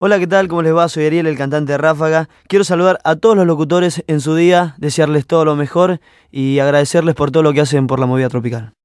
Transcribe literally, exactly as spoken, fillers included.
Hola, ¿qué tal? ¿Cómo les va? Soy Ariel, el cantante de Ráfaga. Quiero saludar a todos los locutores en su día, desearles todo lo mejor y agradecerles por todo lo que hacen por la movida tropical.